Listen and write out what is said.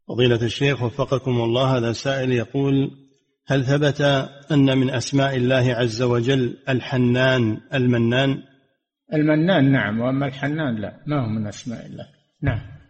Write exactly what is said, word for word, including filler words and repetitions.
فضيلة الشيخ وفقكم الله، هذا سائل يقول: هل ثبت أن من أسماء الله عز وجل الحنان المنان؟ المنان نعم، وأما الحنان لا، ما هو من أسماء الله. نعم.